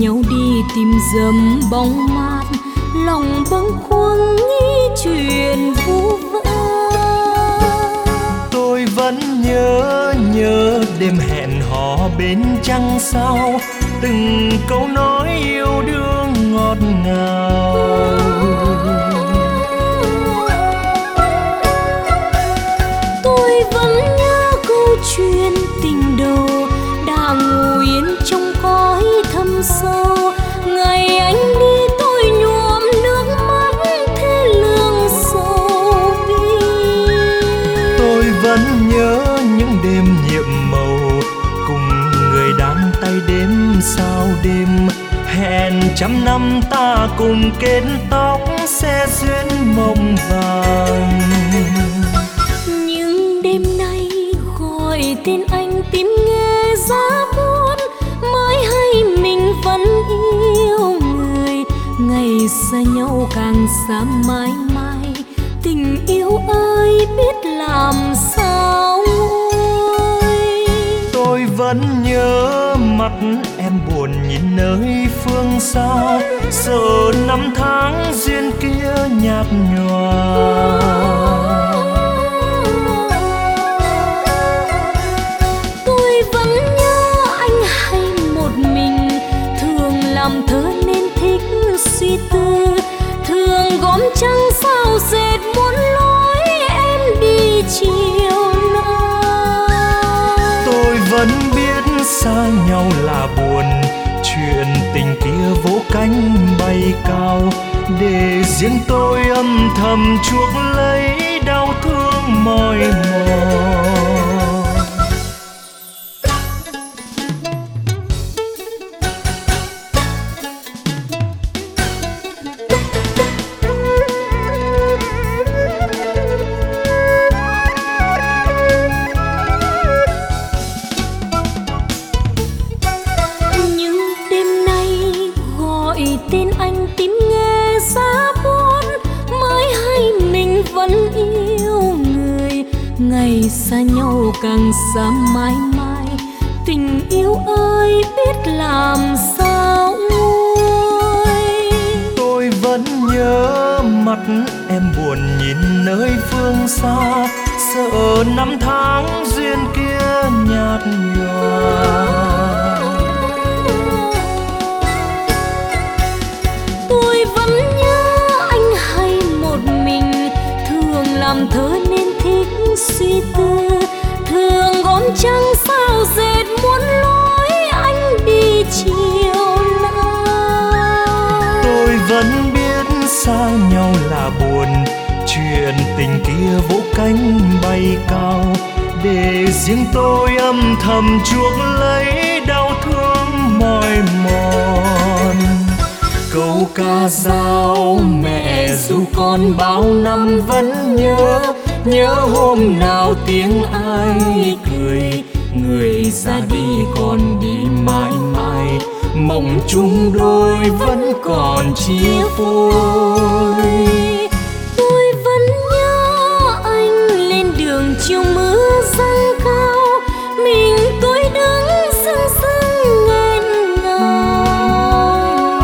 nhau đi tìm dầm bóng mát, lòng bâng khuâng nghĩ chuyện vu vơ. Tôi vẫn nhớ đêm hẹn hò bên trăng sao, từng câu nói yêu đương ngọt ngào. Tôi vẫn nhớ câu chuyện tình đầu đang ngủ yên trong cõi thâm sâu. Ngày anh đi tôi nhuộm nước mắt thế lương sầu bi. Tôi vẫn nhớ những đêm nhiệm màu cùng người đan tay đêm sao đêm, hẹn trăm năm ta cùng kết tóc sẽ duyên mộng vàng. Nhưng đêm nay gọi tên anh tìm nghe giá buốt, mới hay mình vẫn yêu người. Ngày xa nhau càng xa mãi mãi, tình yêu ơi biết làm sao nguôi. Tôi vẫn nhớ mắt em buồn nhìn nơi phương xa, sợ năm tháng duyên kia nhạt nhòa. Tôi vẫn nhớ anh hay một mình, thường làm thơ nên thích suy tư, thường gom trăng sao dệt muốn lối em đi chiều nào. Tôi vẫn biết xa nhau là buồn, chuyện tình kia vỗ cánh bay cao, để riêng tôi âm thầm chuốc lấy đau thương mỏi mòn. Tên anh tìm nghe giá buốt, mới hay mình vẫn yêu người. Ngày xa nhau càng xa mãi mãi, tình yêu ơi biết làm sao nguôi. Tôi vẫn nhớ mắt em buồn nhìn nơi phương xa, sợ năm tháng duyên kia nhạt nhòa. Tôi vẫn nhớ anh hay một mình, thường làm thơ nên thích suy tư, thường gom trăng sao dệt muốn lối anh đi chiều nào. Tôi vẫn biết xa nhau là buồn, chuyện tình kia vỗ cánh bay cao, để riêng tôi âm thầm chuốc lấy đau thương mỏi mòn. Câu ca dao mẹ ru con bao năm vẫn nhớ hôm nào tiếng ai cười. Người ra đi còn đi mãi mãi, mộng chung đôi vẫn còn chia phôi. Tôi vẫn nhớ anh lên đường chiều mưa dâng cao, mình tôi đứng sưng sưng nghẹn ngào.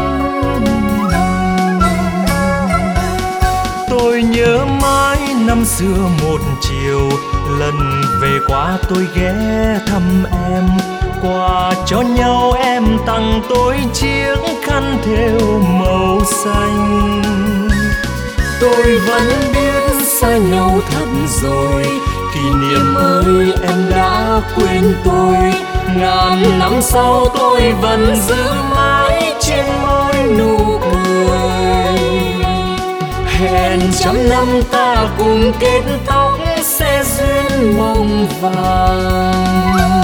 Tôi nhớ mãi năm xưa một chiều, lần về qua tôi ghé thăm em, quà cho nhau em tặng tôi chiếc khăn thêu màu xanh. Tôi vẫn biết xa nhau thật rồi, kỷ niệm ơi em đã quên tôi. Ngàn năm sau tôi vẫn giữ mãi trên môi nụ cười, hẹn trăm năm ta cùng kết tóc sẽ duyên mộng vàng.